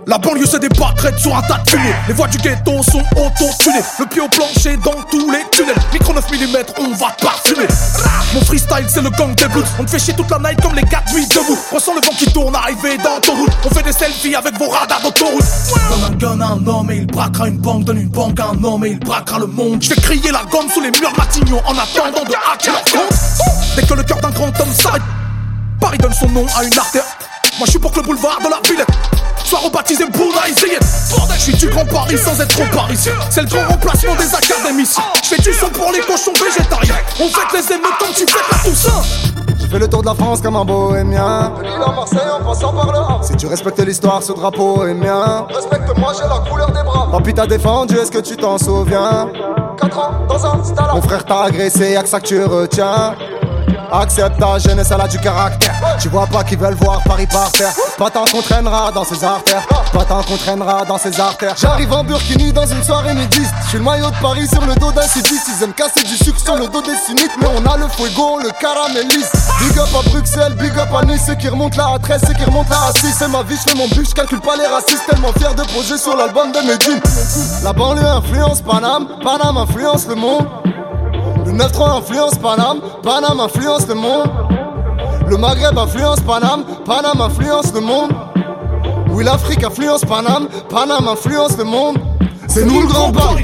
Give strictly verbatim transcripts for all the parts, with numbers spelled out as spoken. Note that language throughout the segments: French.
La banlieue se débat, traite sur un tas de fumée. Les voix du ghetto sont auto-tunées. Le pied au plancher dans tous les tunnels. Micro neuf millimètres, on va te parfumer. Mon freestyle c'est le gang des blues. On te fait chier toute la night comme les gars de nuit debout. Ressens le vent qui tourne, arrivé dans ton route. On fait des selfies avec vos radars d'autoroute. Donne un gun à un homme et il braquera une banque. Donne une banque à un homme et il braquera le monde. Je vais crier la gomme sous les murs Matignon en attendant de hacker leur compte. Dès que le cœur d'un grand homme s'arrête, Paris donne son nom à une artère. Moi je suis pour que le boulevard de la Villette soit rebaptisé Bouna Zayed. Je suis du grand Paris sans être trop parisien. C'est le grand remplacement des académiciens. Je fais du son pour les cochons végétariens. On fête les émeutes comme tu fêtes la Toussaint. J'ai fait le tour de la France comme un bohémien. De Lille à Marseille en passant par le Havre. Si tu respectes l'histoire, ce drapeau est mien. Respecte-moi, j'ai la couleur des bras. Papy t'a défendu, est-ce que tu t'en souviens? quatre ans dans un stade. Mon frère t'a agressé, y'a que ça que tu retiens. Accepte ta jeunesse, elle a du caractère. Tu vois pas qu'ils veulent voir Paris par terre. Pas tant qu'on traînera dans ses artères. Pas tant qu'on traînera dans ses artères. J'arrive en burkini dans une soirée nudiste. J'suis le maillot de Paris sur le dos d'un sudiste. Ils aiment casser du sucre sur le dos des cyniques. Mais on a le fuego, le caraméliste. Big up à Bruxelles, big up à Nice. Ceux qui remontent là à treize, ceux qui remontent là à six. C'est ma vie, j'fais mon but, j'calcule pas les racistes. Tellement fier de poser sur l'album de Medine. La banlieue influence Paname, Paname influence le monde. Le neuf trois influence Paname, Paname influence le monde. Le Maghreb influence Paname, Paname influence le monde. Oui, l'Afrique influence Paname, Paname influence le monde. C'est nous le grand Paris.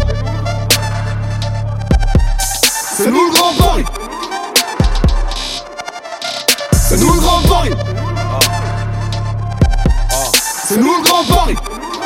C'est nous le grand Paris. C'est nous le grand Paris. C'est nous le grand Paris.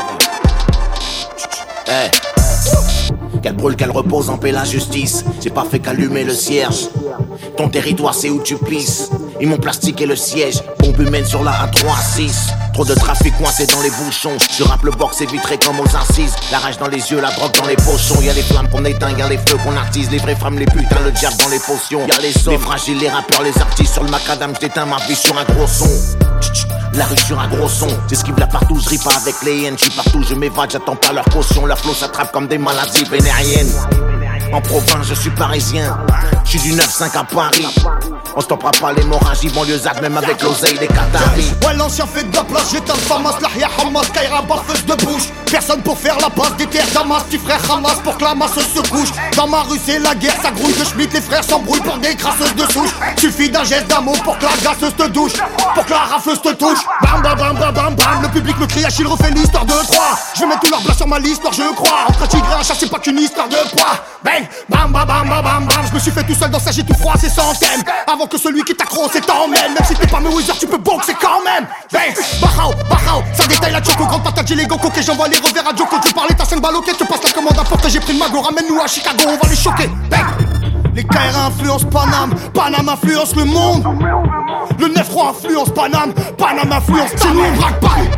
Hey. Qu'elle brûle, qu'elle repose en paix la justice. J'ai pas fait qu'allumer le cierge. Ton territoire c'est où tu pisses. Ils m'ont plastiqué le siège. Bombe humaine sur la A trois six. Trop de trafic coincé dans les bouchons. Je rappe le box c'est vitré comme aux incises. La rage dans les yeux, la drogue dans les pochons. Y'a les flammes qu'on éteint, y'a les feux qu'on attise. Les vraies femmes, les putains, le diable dans les potions. Y'a les hommes, les fragiles, les rappeurs, les artistes. Sur le macadam, j'éteins ma vie sur un gros son. La rue sur un gros son, j'esquive là partout, je ris pas avec les haines, je suis partout, je m'évade, j'attends pas leur caution, la flow s'attrape comme des maladies vénériennes. En province, je suis parisien, je suis du neuf cinq à Paris. On stoppera pas l'hémorragie banlieusarde, même avec l'oseille des Qataris. Ouais, l'ancien fait de la place, j'éteins le famas, l'ahia Hamas, Kaira, barfeuse de bouche. Personne pour faire la passe des terres Damas, petit frère Hamas pour que la masse se couche. Dans ma rue, c'est la guerre, ça grouille de Schmitt, les frères s'embrouillent pour des crasseuses de souche. Suffit d'un geste d'amour pour que la gasseuse te douche, pour que la rafleuse te touche. Bam bam bam bam bam bam, le public me crie, Achille refait l'histoire de Troie. Je vais mettre tout leur blanc sur ma liste, je crois. Entre un tigre et un chat, c'est pas qu'une histoire de poids. Bang, bam bam bam bam bam bam, je me suis fait tout seul dans sa j'ai tout froid, c'est centaines. Avant que celui qui t'accroche t'emmène. Même si t'es pas Mayweather, tu peux boxer quand même. Bang, Bahao, Bahao, ça détaille la choco. Grande patate, j'ai les gokos, et j'envoie les revers à Joko. Je parlais, t'as cinq balles, ok, tu passes la commande à porte. J'ai pris le mago, ramène-nous à Chicago, on va les choquer. Bang. Les K R A influencent Paname, Paname influence le monde. Le neuf trois influence Paname, Paname influence. C'est nous on braque Paris.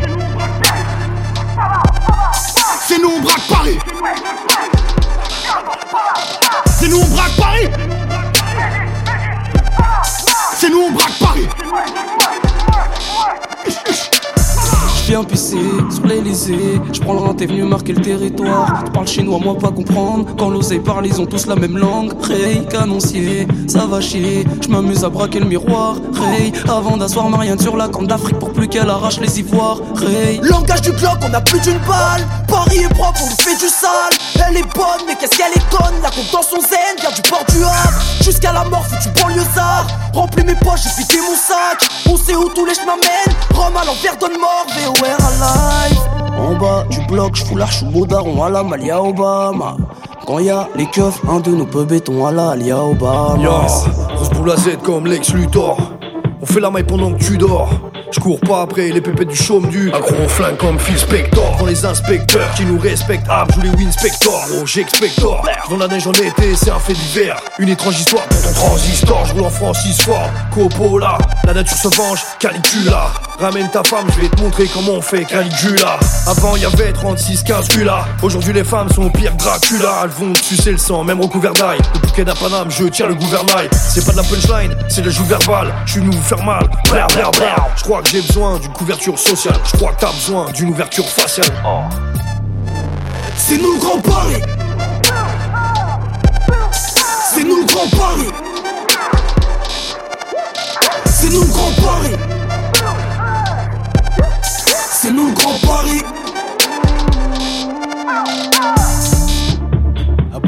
C'est nous on braque Paris. C'est nous on braque Paris. C'est nous on braque Paris. J'viens pisser sur l'Elysée, j'prends le rein, t'es venu marquer le territoire. Tu parles chinois, moi pas comprendre. Quand l'oseille parle, ils ont tous la même langue. Ray, canoncier, ça va chier. J'm'amuse à braquer le miroir. Ray, avant d'asseoir Marianne sur la corne d'Afrique pour plus qu'elle arrache les ivoires. Ray, langage du Glock, on a plus d'une balle. Paris est propre, on lui fait du sale. Elle est bonne, mais qu'est-ce qu'elle est conne. La compte dans son zen, vient du port du Havre. Jusqu'à la mort, foutu banlieusard. Remplis mes poches, j'ai vidé mon sac. On sait où tous les chemins mènent. Rome à l'envers, donne mort, V O R alive. En bas du bloc, j'fous l'arche au daron à la Malia Obama. Quand y'a les keufs, un de nos peu béton à la Alia Obama. Yo, grosse boule à Z comme Lex Luthor. On fait la maille pendant que tu dors. J'cours pas après les pépettes du chaume du accro on flingue comme Phil Spector. Quand les inspecteurs qui nous respectent, ah, joue les Winspector. Oh j'expector, dans la neige en été c'est un fait d'hiver. Une étrange histoire pour ton transistor. J'roule en Francis Ford, Coppola. La nature se venge, Calicula. Ramène ta femme, je vais te montrer comment on fait Caligula. Avant y'avait trente-six quinze là. Aujourd'hui les femmes sont au pire Dracula. Elles vont te sucer le sang, même recouvert d'ail. Le bouquet d'un Paname, je tire le gouvernail. C'est pas de la punchline, c'est de la joue verbale. Je suis venu vous faire mal, brr brr brr. J'crois que j'ai besoin d'une couverture sociale. Je crois que t'as besoin d'une ouverture faciale. Oh. C'est nous le grand Paris. C'est nous le grand Paris. C'est nous le grand Paris. C'est nous le grand Paris.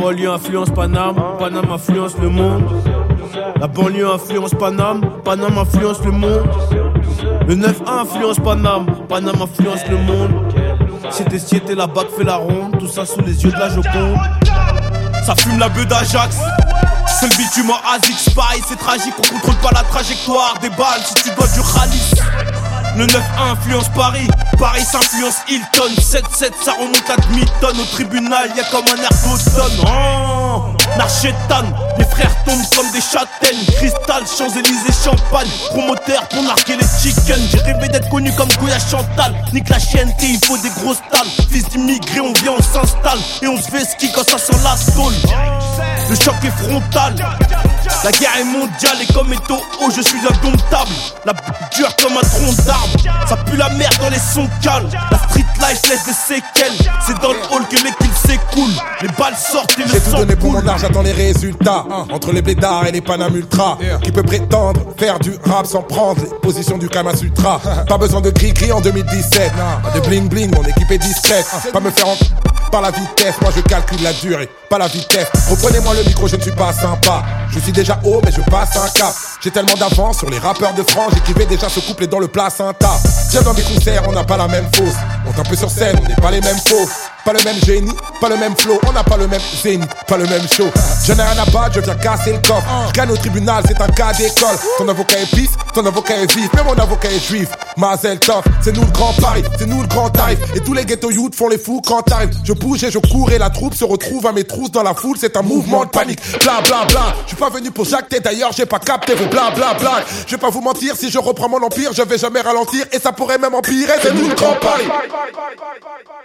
banlieue influence Paname, Paname influence le monde. La banlieue influence Paname, Paname influence le monde. Le neuf un influence Paname, Paname influence le monde. C'était c'était la bac fait la ronde, tout ça sous les yeux de la Joconde. Ça fume la beuh d'Ajax. C'est le bitume en Asics Spy, c'est tragique, on contrôle pas la trajectoire des balles si tu dois du ralice. Le neuf un influence Paris, Paris s'influence Hilton. sept sept ça remonte à demi-tonne, au tribunal y'a comme un air d'automne. Oh, Narchétane, les frères tombent comme des châtaignes. Cristal, Champs-Élysées, Champagne, promoteur pour narguer les chickens. J'ai rêvé d'être connu comme Goya Chantal. Nique la chienne, il faut des grosses talles. Fils d'immigrés, on vient, on s'installe et on se fait ski quand ça sent la tôle. Le choc est frontal, la guerre est mondiale et comme étau haut, je suis indomptable. La b*** dure comme un tronc d'arbre, ça pue la merde dans les sons calmes. La street life laisse des séquelles, c'est dans le hall que les kills s'écoulent. Les balles sortent et le sang coule. J'ai tout donné pour mon art, j'attends les résultats. Entre les blédards et les Paname Ultra, qui peut prétendre faire du rap sans prendre les positions du Kama Sutra. Pas besoin de gris-gris en deux mille dix-sept, pas de bling-bling, mon équipe est discrète. Pas me faire en... par la vitesse, moi je calcule la durée, pas la vitesse. Reprenez-moi le micro, je ne suis pas sympa. Je suis déjà haut, mais je passe un cap. J'ai tellement d'avance sur les rappeurs de France, j'écrivais déjà ce couplet dans le placenta. Viens dans mes concerts, on n'a pas la même fosse. Monte un peu sur scène, on n'est pas les mêmes faux. Pas le même génie, pas le même flow, on n'a pas le même zénith, pas le même show. Je n'ai rien à battre, je viens casser le coffre. Je gagne au tribunal, c'est un cas d'école. Ton avocat est pisse, ton avocat est vif, mais mon avocat est juif. Mazel tov, c'est nous le grand Paris, c'est nous le grand tarif. Et tous les ghetto youths font les fous quand t'arrives. Je bouge et je cours et la troupe se retrouve à mes trousses dans la foule, c'est un mouvement de panique. Bla bla bla, je suis pas venu pour jacter, d'ailleurs j'ai pas capté vos bla bla bla. Je vais pas vous mentir, si je reprends mon empire, je vais jamais ralentir et ça pourrait même empirer, c'est nous le grand Paris.